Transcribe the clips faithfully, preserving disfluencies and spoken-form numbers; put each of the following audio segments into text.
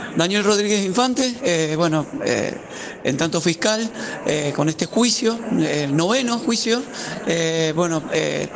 Daniel Rodríguez Infante, eh, bueno, eh, en tanto fiscal, eh, con este juicio, el noveno juicio, eh, bueno, eh,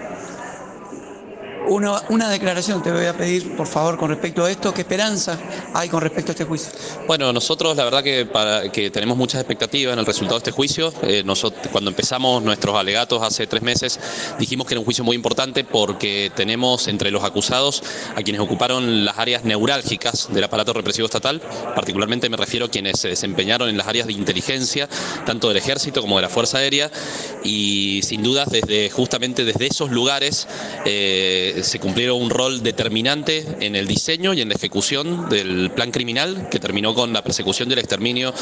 una, una declaración te voy a pedir, por favor, con respecto a esto. ¿Qué esperanza hay con respecto a este juicio? Bueno, nosotros la verdad que, para, que tenemos muchas expectativas en el resultado de este juicio. Eh, nosotros, cuando empezamos nuestros alegatos hace tres meses, dijimos que era un juicio muy importante porque tenemos entre los acusados a quienes ocuparon las áreas neurálgicas del aparato represivo estatal. Particularmente me refiero a quienes se desempeñaron en las áreas de inteligencia, tanto del Ejército como de la Fuerza Aérea, y sin dudas desde justamente desde esos lugares eh, se cumplieron un rol determinante en el diseño y en la ejecución del plan criminal que terminó con la persecución del exterminio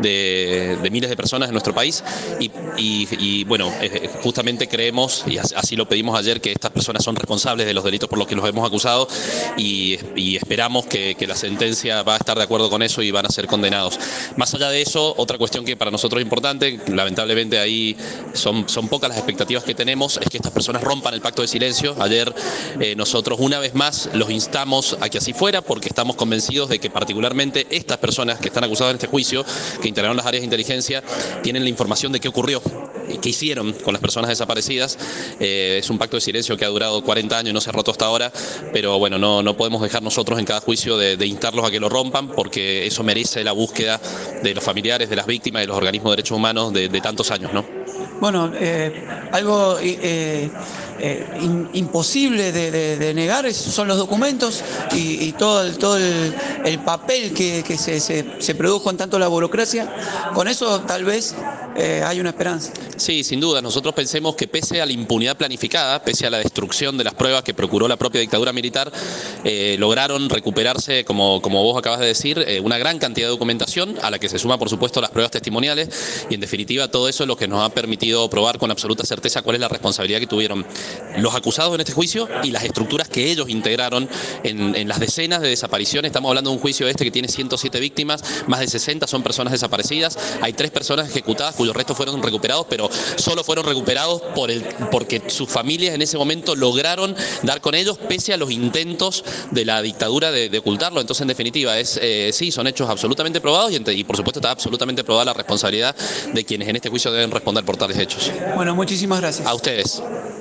de, de miles de personas en nuestro país y, y, y bueno, eh, justamente creemos, y así lo pedimos ayer, que estas personas son responsables de los delitos por los que los hemos acusado y, y esperamos que, que la sentencia va a estar de acuerdo con eso y van a ser condenados. Más allá de eso, otra cuestión que para nosotros es importante, lamentablemente ahí son, son pocas las expectativas que tenemos, es que estas personas rompan el pacto de silencio. Ayer eh, nosotros una vez más los instamos a que así fuera porque estamos convencidos de que particularmente estas personas que están acusadas en este juicio, que integraron las áreas de inteligencia, tienen la información de qué ocurrió, qué hicieron con las personas desaparecidas. Eh, es un pacto de silencio que ha durado cuarenta años y no se ha roto hasta ahora, pero bueno, no, no podemos dejar nosotros en cada juicio de, de instarlos a que lo rompan porque eso merece la búsqueda de los familiares, de las víctimas y de los organismos de derechos humanos de, de tantos años, ¿no? Bueno, eh, algo eh, eh, in, imposible de, de, de negar es, son los documentos y, y todo el, todo el, el papel que, que se, se, se produjo en tanto la burocracia. Con eso tal vez eh, hay una esperanza. Sí, sin duda. Nosotros pensemos que pese a la impunidad planificada, pese a la destrucción de las pruebas que procuró la propia dictadura militar, eh, lograron recuperarse, como, como vos acabas de decir, eh, una gran cantidad de documentación, a la que se suma, por supuesto, las pruebas testimoniales, y en definitiva todo eso es lo que nos ha permitido probar con absoluta certeza cuál es la responsabilidad que tuvieron los acusados en este juicio y las estructuras que ellos integraron en, en las decenas de desapariciones. Estamos hablando de un juicio este que tiene ciento siete víctimas, más de sesenta son personas desaparecidas, hay tres personas ejecutadas cuyos restos fueron recuperados, pero solo fueron recuperados por el, porque sus familias en ese momento lograron dar con ellos pese a los intentos de la dictadura de, de ocultarlo. Entonces, en definitiva, es eh, sí, son hechos absolutamente probados y, y por supuesto está absolutamente probada la responsabilidad de quienes en este juicio deben responder por tales hechos. Bueno, muchísimas gracias. A ustedes.